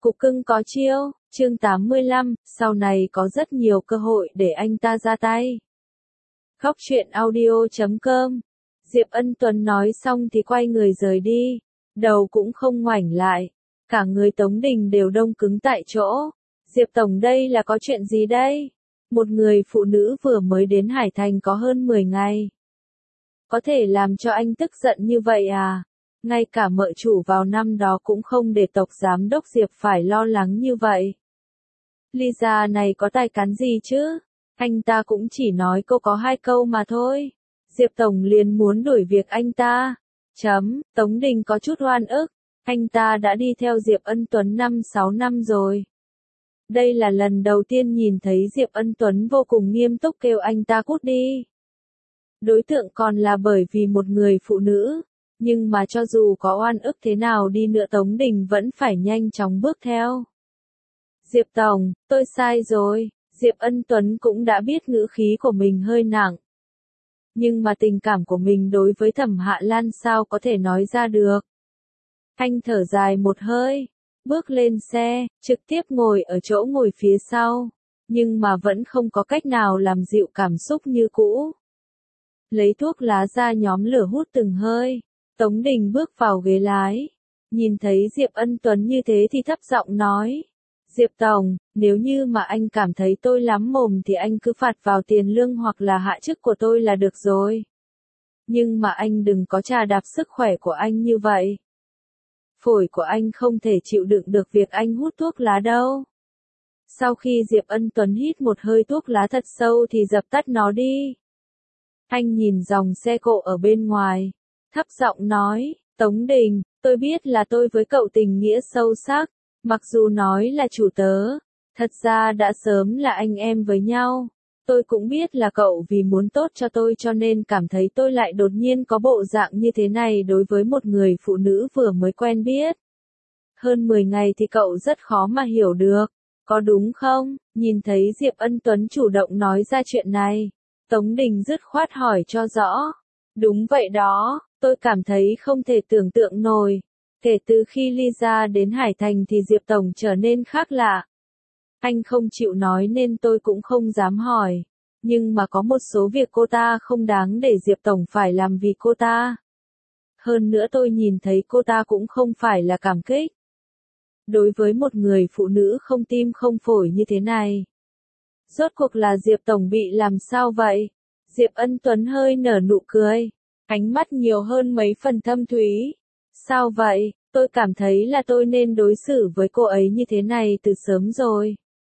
Cục cưng có chiêu, chương 85, sau này có rất nhiều cơ hội để anh ta ra tay. Khóc chuyện audio.com. Diệp Ân Tuấn nói xong thì quay người rời đi, đầu cũng không ngoảnh lại, cả người Tống Đình đều đông cứng tại chỗ. Diệp Tổng đây là có chuyện gì đây? Một người phụ nữ vừa mới đến Hải Thành có hơn 10 ngày. Có thể làm cho anh tức giận như vậy à? Ngay cả mợ chủ vào năm đó cũng không để Tổng Giám đốc Diệp phải lo lắng như vậy. Lisa này có tài cán gì chứ? Anh ta cũng chỉ nói cô có 2 câu mà thôi. Diệp Tổng liền muốn đuổi việc anh ta. Tống Đình có chút oan ức. Anh ta đã đi theo Diệp Ân Tuấn 5-6 năm rồi. Đây là lần đầu tiên nhìn thấy Diệp Ân Tuấn vô cùng nghiêm túc kêu anh ta cút đi. Đối tượng còn là bởi vì một người phụ nữ. Nhưng mà cho dù có oan ức thế nào đi nữa Tống Đình vẫn phải nhanh chóng bước theo. Diệp Tổng, tôi sai rồi. Diệp Ân Tuấn cũng đã biết ngữ khí của mình hơi nặng. Nhưng mà tình cảm của mình đối với Thẩm Hạ Lan sao có thể nói ra được. Anh thở dài một hơi, bước lên xe, trực tiếp ngồi ở chỗ ngồi phía sau. Nhưng mà vẫn không có cách nào làm dịu cảm xúc như cũ. Lấy thuốc lá ra nhóm lửa hút từng hơi. Tống Đình bước vào ghế lái. Nhìn thấy Diệp Ân Tuấn như thế thì thấp giọng nói. Diệp Tổng, nếu như mà anh cảm thấy tôi lắm mồm thì anh cứ phạt vào tiền lương hoặc là hạ chức của tôi là được rồi. Nhưng mà anh đừng có chà đạp sức khỏe của anh như vậy. Phổi của anh không thể chịu đựng được việc anh hút thuốc lá đâu. Sau khi Diệp Ân Tuấn hít một hơi thuốc lá thật sâu thì dập tắt nó đi. Anh nhìn dòng xe cộ ở bên ngoài, thấp giọng nói, Tống Đình, tôi biết là tôi với cậu tình nghĩa sâu sắc. Mặc dù nói là chủ tớ, thật ra đã sớm là anh em với nhau. Tôi cũng biết là cậu vì muốn tốt cho tôi cho nên cảm thấy tôi lại đột nhiên có bộ dạng như thế này đối với một người phụ nữ vừa mới quen biết. Hơn 10 ngày thì cậu rất khó mà hiểu được, có đúng không? Nhìn thấy Diệp Ân Tuấn chủ động nói ra chuyện này, Tống Đình dứt khoát hỏi cho rõ. Đúng vậy đó, tôi cảm thấy không thể tưởng tượng nổi. Kể từ khi Lisa đến Hải Thành thì Diệp Tổng trở nên khác lạ. Anh không chịu nói nên tôi cũng không dám hỏi. Nhưng mà có một số việc cô ta không đáng để Diệp Tổng phải làm vì cô ta. Hơn nữa tôi nhìn thấy cô ta cũng không phải là cảm kích. Đối với một người phụ nữ không tim không phổi như thế này. Rốt cuộc là Diệp Tổng bị làm sao vậy? Diệp Ân Tuấn hơi nở nụ cười. Ánh mắt nhiều hơn mấy phần thâm thúy. Sao vậy? Tôi cảm thấy là tôi nên đối xử với cô ấy như thế này từ sớm rồi.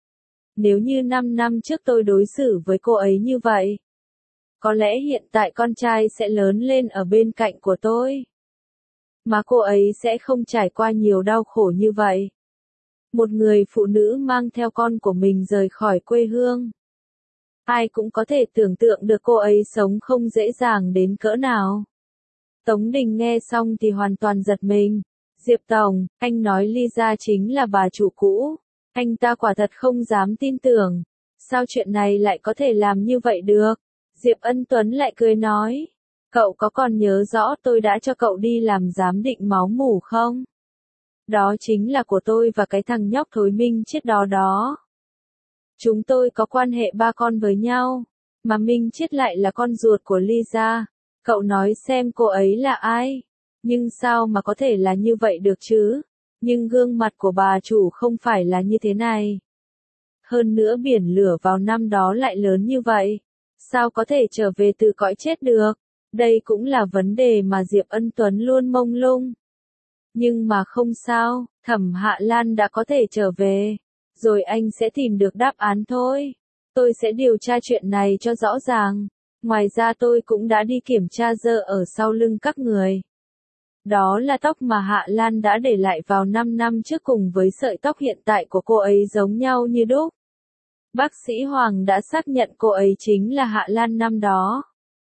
Nếu như 5 năm trước tôi đối xử với cô ấy như vậy, có lẽ hiện tại con trai sẽ lớn lên ở bên cạnh của tôi. Mà cô ấy sẽ không trải qua nhiều đau khổ như vậy. Một người phụ nữ mang theo con của mình rời khỏi quê hương. Ai cũng có thể tưởng tượng được cô ấy sống không dễ dàng đến cỡ nào. Tống Đình nghe xong thì hoàn toàn giật mình. Diệp Tổng, anh nói Lisa chính là bà chủ cũ. Anh ta quả thật không dám tin tưởng. Sao chuyện này lại có thể làm như vậy được? Diệp Ân Tuấn lại cười nói. Cậu có còn nhớ rõ tôi đã cho cậu đi làm giám định máu mủ không? Đó chính là của tôi và cái thằng nhóc thối Minh Chiết đó đó. Chúng tôi có quan hệ 3 con với nhau. Mà Minh Chiết lại là con ruột của Lisa. Cậu nói xem cô ấy là ai? Nhưng sao mà có thể là như vậy được chứ? Nhưng gương mặt của bà chủ không phải là như thế này. Hơn nữa biển lửa vào năm đó lại lớn như vậy. Sao có thể trở về từ cõi chết được? Đây cũng là vấn đề mà Diệp Ân Tuấn luôn mông lung. Nhưng mà không sao, Thẩm Hạ Lan đã có thể trở về. Rồi anh sẽ tìm được đáp án thôi. Tôi sẽ điều tra chuyện này cho rõ ràng. Ngoài ra tôi cũng đã đi kiểm tra dơ ở sau lưng các người. Đó là tóc mà Hạ Lan đã để lại vào 5 năm trước cùng với sợi tóc hiện tại của cô ấy giống nhau như đúc. Bác sĩ Hoàng đã xác nhận cô ấy chính là Hạ Lan năm đó.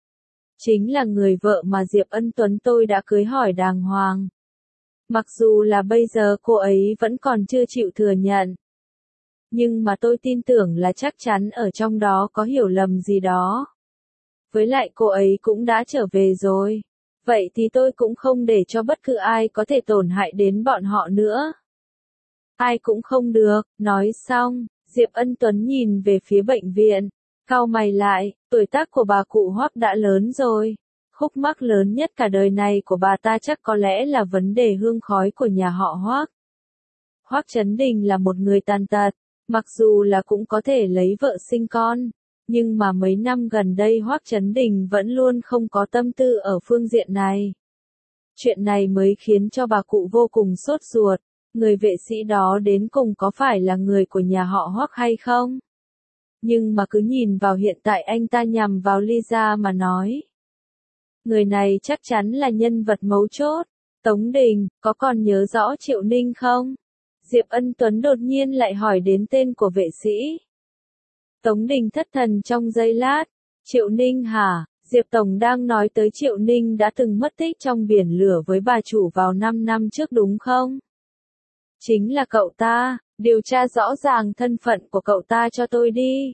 Chính là người vợ mà Diệp Ân Tuấn tôi đã cưới hỏi đàng hoàng. Mặc dù là bây giờ cô ấy vẫn còn chưa chịu thừa nhận. Nhưng mà tôi tin tưởng là chắc chắn ở trong đó có hiểu lầm gì đó. Với lại cô ấy cũng đã trở về rồi. Vậy thì tôi cũng không để cho bất cứ ai có thể tổn hại đến bọn họ nữa. Ai cũng không được, nói xong, Diệp Ân Tuấn nhìn về phía bệnh viện, cau mày lại, tuổi tác của bà cụ Hoắc đã lớn rồi. Khúc mắc lớn nhất cả đời này của bà ta chắc có lẽ là vấn đề hương khói của nhà họ Hoắc. Hoắc Chấn Đình là một người tàn tật, mặc dù là cũng có thể lấy vợ sinh con, nhưng mà mấy năm gần đây Hoắc Chấn Đình vẫn luôn không có tâm tư ở phương diện này. Chuyện này mới khiến cho bà cụ vô cùng sốt ruột, người vệ sĩ đó đến cùng có phải là người của nhà họ Hoắc hay không? Nhưng mà cứ nhìn vào hiện tại anh ta nhằm vào Lisa mà nói. Người này chắc chắn là nhân vật mấu chốt. Tống Đình, có còn nhớ rõ Triệu Ninh không? Diệp Ân Tuấn đột nhiên lại hỏi đến tên của vệ sĩ. Tống Đình thất thần trong giây lát. Triệu Ninh hả? Diệp Tổng đang nói tới Triệu Ninh đã từng mất tích trong biển lửa với bà chủ vào 5 năm trước đúng không? Chính là cậu ta, điều tra rõ ràng thân phận của cậu ta cho tôi đi.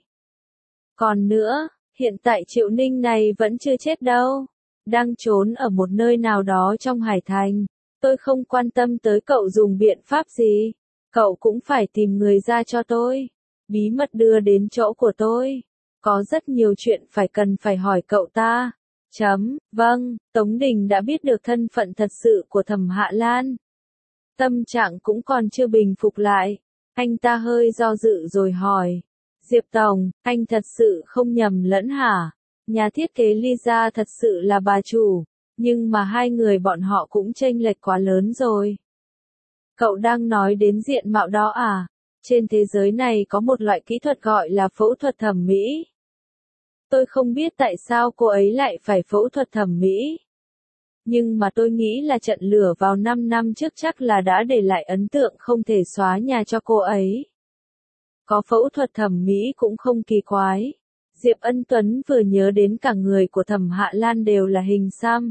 Còn nữa, hiện tại Triệu Ninh này vẫn chưa chết đâu. Đang trốn ở một nơi nào đó trong Hải Thành. Tôi không quan tâm tới cậu dùng biện pháp gì. Cậu cũng phải tìm người ra cho tôi. Bí mật đưa đến chỗ của tôi. Có rất nhiều chuyện cần phải hỏi cậu ta. Vâng, Tống Đình đã biết được thân phận thật sự của Thẩm Hạ Lan. Tâm trạng cũng còn chưa bình phục lại. Anh ta hơi do dự rồi hỏi. Diệp Tổng, anh thật sự không nhầm lẫn hả? Nhà thiết kế Lisa thật sự là bà chủ, nhưng mà hai người bọn họ cũng chênh lệch quá lớn rồi. Cậu đang nói đến diện mạo đó à? Trên thế giới này có một loại kỹ thuật gọi là phẫu thuật thẩm mỹ. Tôi không biết tại sao cô ấy lại phải phẫu thuật thẩm mỹ. Nhưng mà tôi nghĩ là trận lửa vào 5 năm trước chắc là đã để lại ấn tượng không thể xóa nhà cho cô ấy. Có phẫu thuật thẩm mỹ cũng không kỳ quái. Diệp Ân Tuấn vừa nhớ đến cả người của Thẩm Hạ Lan đều là hình xăm.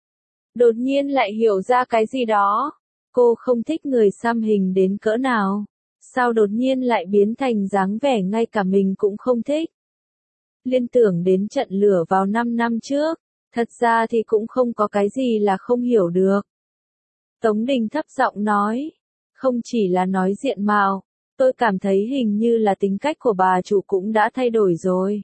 Đột nhiên lại hiểu ra cái gì đó. Cô không thích người xăm hình đến cỡ nào. Sao đột nhiên lại biến thành dáng vẻ ngay cả mình cũng không thích. Liên tưởng đến trận lửa vào 5 năm trước. Thật ra thì cũng không có cái gì là không hiểu được. Tống Đình thấp giọng nói. Không chỉ là nói diện mạo. Tôi cảm thấy hình như là tính cách của bà chủ cũng đã thay đổi rồi.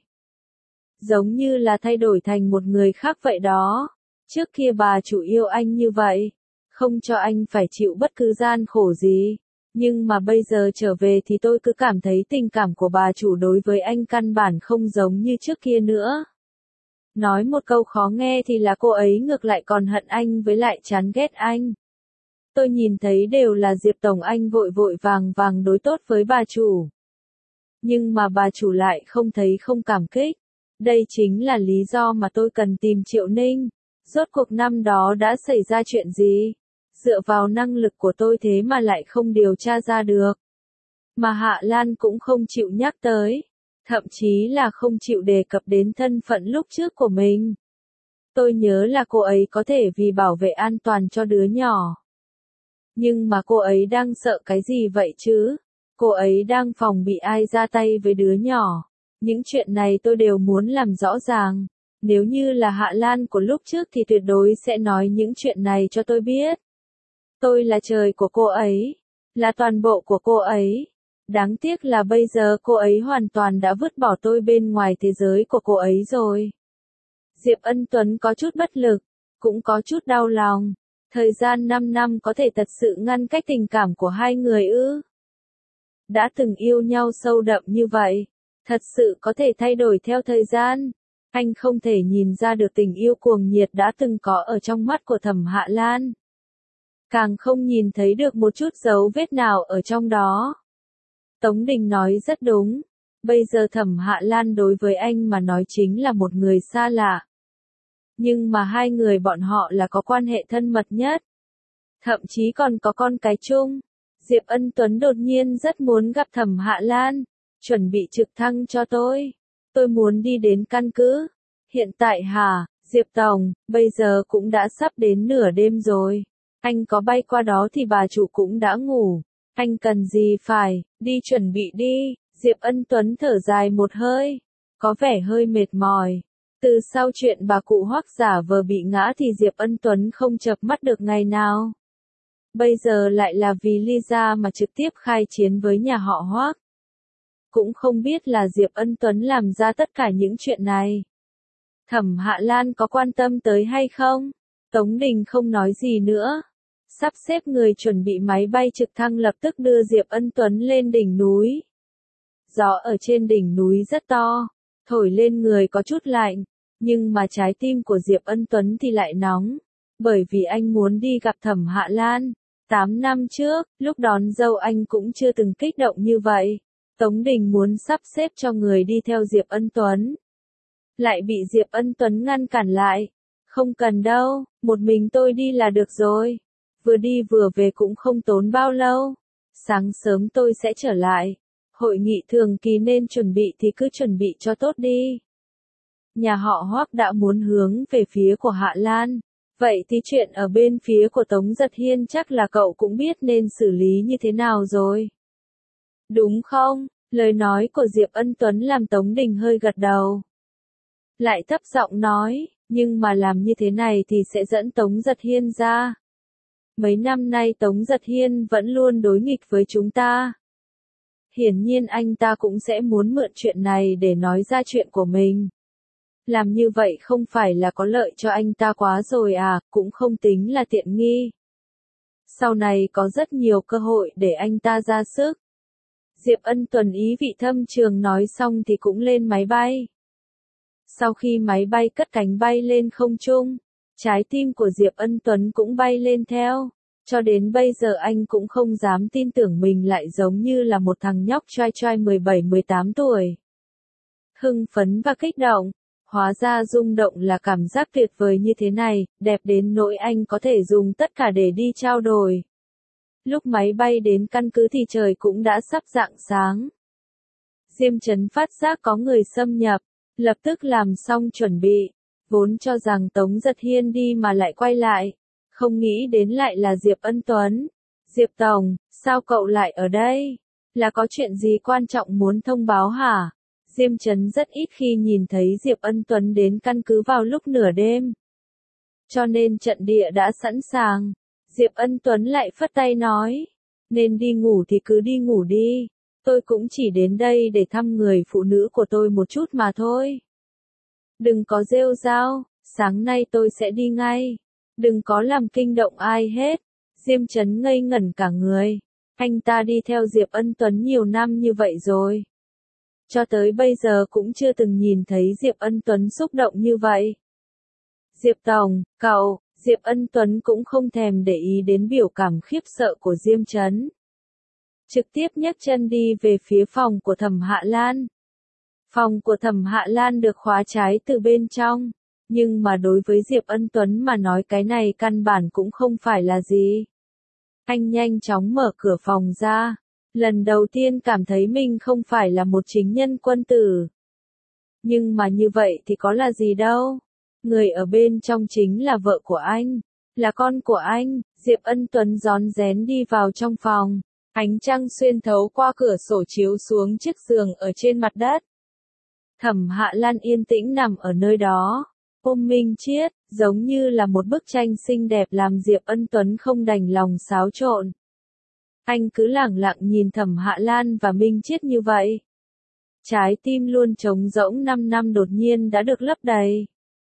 Giống như là thay đổi thành một người khác vậy đó. Trước kia bà chủ yêu anh như vậy. Không cho anh phải chịu bất cứ gian khổ gì. Nhưng mà bây giờ trở về thì tôi cứ cảm thấy tình cảm của bà chủ đối với anh căn bản không giống như trước kia nữa. Nói một câu khó nghe thì là cô ấy ngược lại còn hận anh với lại chán ghét anh. Tôi nhìn thấy đều là Diệp Tổng anh vội vội vàng đối tốt với bà chủ. Nhưng mà bà chủ lại không thấy không cảm kích. Đây chính là lý do mà tôi cần tìm Triệu Ninh. Rốt cuộc năm đó đã xảy ra chuyện gì? Dựa vào năng lực của tôi thế mà lại không điều tra ra được. Mà Hạ Lan cũng không chịu nhắc tới. Thậm chí là không chịu đề cập đến thân phận lúc trước của mình. Tôi nhớ là cô ấy có thể vì bảo vệ an toàn cho đứa nhỏ. Nhưng mà cô ấy đang sợ cái gì vậy chứ? Cô ấy đang phòng bị ai ra tay với đứa nhỏ. Những chuyện này tôi đều muốn làm rõ ràng. Nếu như là Hạ Lan của lúc trước thì tuyệt đối sẽ nói những chuyện này cho tôi biết. Tôi là trời của cô ấy. Là toàn bộ của cô ấy. Đáng tiếc là bây giờ cô ấy hoàn toàn đã vứt bỏ tôi bên ngoài thế giới của cô ấy rồi. Diệp Ân Tuấn có chút bất lực. Cũng có chút đau lòng. Thời gian 5 năm có thể thật sự ngăn cách tình cảm của hai người ư? Đã từng yêu nhau sâu đậm như vậy. Thật sự có thể thay đổi theo thời gian. Anh không thể nhìn ra được tình yêu cuồng nhiệt đã từng có ở trong mắt của Thẩm Hạ Lan. Càng không nhìn thấy được một chút dấu vết nào ở trong đó. Tống Đình nói rất đúng. Bây giờ Thẩm Hạ Lan đối với anh mà nói chính là một người xa lạ. Nhưng mà hai người bọn họ là có quan hệ thân mật nhất. Thậm chí còn có con cái chung. Diệp Ân Tuấn đột nhiên rất muốn gặp Thẩm Hạ Lan. Chuẩn bị trực thăng cho tôi. Tôi muốn đi đến căn cứ. Hiện tại hả, Diệp Tổng, bây giờ cũng đã sắp đến nửa đêm rồi. Anh có bay qua đó thì bà chủ cũng đã ngủ. Anh cần gì phải, đi chuẩn bị đi. Diệp Ân Tuấn thở dài một hơi. Có vẻ hơi mệt mỏi. Từ sau chuyện bà cụ Hoắc giả vờ bị ngã thì Diệp Ân Tuấn không chợp mắt được ngày nào. Bây giờ lại là vì Lisa mà trực tiếp khai chiến với nhà họ Hoác. Cũng không biết là Diệp Ân Tuấn làm ra tất cả những chuyện này. Thẩm Hạ Lan có quan tâm tới hay không? Tống Đình không nói gì nữa. Sắp xếp người chuẩn bị máy bay trực thăng lập tức đưa Diệp Ân Tuấn lên đỉnh núi. Gió ở trên đỉnh núi rất to, thổi lên người có chút lạnh, nhưng mà trái tim của Diệp Ân Tuấn thì lại nóng, bởi vì anh muốn đi gặp Thẩm Hạ Lan. 8 năm trước, lúc đón dâu anh cũng chưa từng kích động như vậy. Tống Đình muốn sắp xếp cho người đi theo Diệp Ân Tuấn. Lại bị Diệp Ân Tuấn ngăn cản lại. Không cần đâu, một mình tôi đi là được rồi. Vừa đi vừa về cũng không tốn bao lâu. Sáng sớm tôi sẽ trở lại. Hội nghị thường kỳ nên chuẩn bị thì cứ chuẩn bị cho tốt đi. Nhà họ Hoác đã muốn hướng về phía của Hạ Lan. Vậy thì chuyện ở bên phía của Tống Giật Hiên chắc là cậu cũng biết nên xử lý như thế nào rồi. Đúng không? Lời nói của Diệp Ân Tuấn làm Tống Đình hơi gật đầu. Lại thấp giọng nói, nhưng mà làm như thế này thì sẽ dẫn Tống Giật Hiên ra. Mấy năm nay Tống Giật Hiên vẫn luôn đối nghịch với chúng ta. Hiển nhiên anh ta cũng sẽ muốn mượn chuyện này để nói ra chuyện của mình. Làm như vậy không phải là có lợi cho anh ta quá rồi à, cũng không tính là tiện nghi. Sau này có rất nhiều cơ hội để anh ta ra sức. Diệp Ân Tuấn ý vị thâm trường nói xong thì cũng lên máy bay. Sau khi máy bay cất cánh bay lên không trung, trái tim của Diệp Ân Tuấn cũng bay lên theo. Cho đến bây giờ anh cũng không dám tin tưởng mình lại giống như là một thằng nhóc trai trai 17-18 tuổi. Hưng phấn và kích động, hóa ra rung động là cảm giác tuyệt vời như thế này, đẹp đến nỗi anh có thể dùng tất cả để đi trao đổi. Lúc máy bay đến căn cứ thì trời cũng đã sắp rạng sáng. Diêm Chấn phát giác có người xâm nhập, lập tức làm xong chuẩn bị, vốn cho rằng Tống Giật Hiên đi mà lại quay lại. Không nghĩ đến lại là Diệp Ân Tuấn. Diệp Tổng, sao cậu lại ở đây? Là có chuyện gì quan trọng muốn thông báo hả? Diêm Chấn rất ít khi nhìn thấy Diệp Ân Tuấn đến căn cứ vào lúc nửa đêm. Cho nên trận địa đã sẵn sàng. Diệp Ân Tuấn lại phất tay nói. Nên đi ngủ thì cứ đi ngủ đi. Tôi cũng chỉ đến đây để thăm người phụ nữ của tôi một chút mà thôi. Đừng có rêu rao, sáng nay tôi sẽ đi ngay. Đừng có làm kinh động ai hết. Diêm Chấn ngây ngẩn cả người. Anh ta đi theo Diệp Ân Tuấn nhiều năm như vậy rồi. Cho tới bây giờ cũng chưa từng nhìn thấy Diệp Ân Tuấn xúc động như vậy. Diệp Tổng, cậu, Diệp Ân Tuấn cũng không thèm để ý đến biểu cảm khiếp sợ của Diêm Chấn. Trực tiếp nhấc chân đi về phía phòng của Thẩm Hạ Lan. Phòng của Thẩm Hạ Lan được khóa trái từ bên trong. Nhưng mà đối với Diệp Ân Tuấn mà nói cái này căn bản cũng không phải là gì. Anh nhanh chóng mở cửa phòng ra. Lần đầu tiên cảm thấy mình không phải là một chính nhân quân tử. Nhưng mà như vậy thì có là gì đâu. Người ở bên trong chính là vợ của anh. Là con của anh. Diệp Ân Tuấn rón rén đi vào trong phòng. Ánh trăng xuyên thấu qua cửa sổ chiếu xuống chiếc giường ở trên mặt đất. Thẩm Hạ Lan yên tĩnh nằm ở nơi đó. Ôm Minh Chiết, giống như là một bức tranh xinh đẹp làm Diệp Ân Tuấn không đành lòng xáo trộn. Anh cứ lẳng lặng nhìn Thẩm Hạ Lan và Minh Chiết như vậy. Trái tim luôn trống rỗng 5 năm đột nhiên đã được lấp đầy.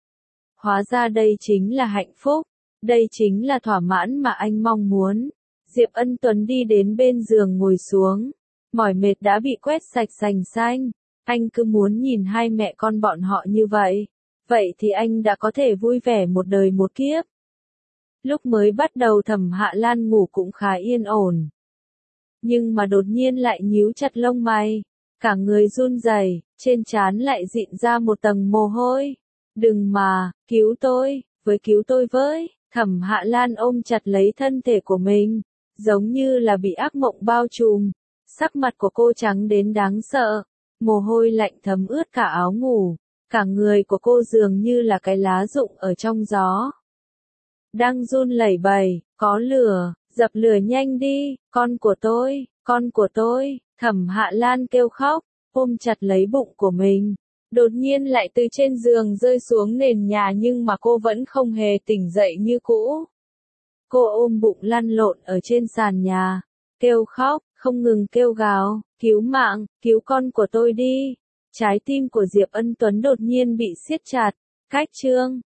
Hóa ra đây chính là hạnh phúc, đây chính là thỏa mãn mà anh mong muốn. Diệp Ân Tuấn đi đến bên giường ngồi xuống. Mỏi mệt đã bị quét sạch sành xanh. Anh cứ muốn nhìn hai mẹ con bọn họ như vậy. Vậy thì anh đã có thể vui vẻ một đời một kiếp. Lúc mới bắt đầu Thẩm Hạ Lan ngủ cũng khá yên ổn. Nhưng mà đột nhiên lại nhíu chặt lông mày. Cả người run rẩy, trên trán lại dịn ra một tầng mồ hôi. Đừng mà, cứu tôi, cứu tôi với. Thẩm Hạ Lan ôm chặt lấy thân thể của mình. Giống như là bị ác mộng bao trùm. Sắc mặt của cô trắng đến đáng sợ. Mồ hôi lạnh thấm ướt cả áo ngủ. Cả người của cô dường như là cái lá rụng ở trong gió. Đang run lẩy bẩy, có lửa, dập lửa nhanh đi, con của tôi, Thẩm Hạ Lan kêu khóc, ôm chặt lấy bụng của mình. Đột nhiên lại từ trên giường rơi xuống nền nhà nhưng mà cô vẫn không hề tỉnh dậy như cũ. Cô ôm bụng lăn lộn ở trên sàn nhà, kêu khóc, không ngừng kêu gào, cứu mạng, cứu con của tôi đi. Trái tim của Diệp Ân Tuấn đột nhiên bị siết chặt. Cách chương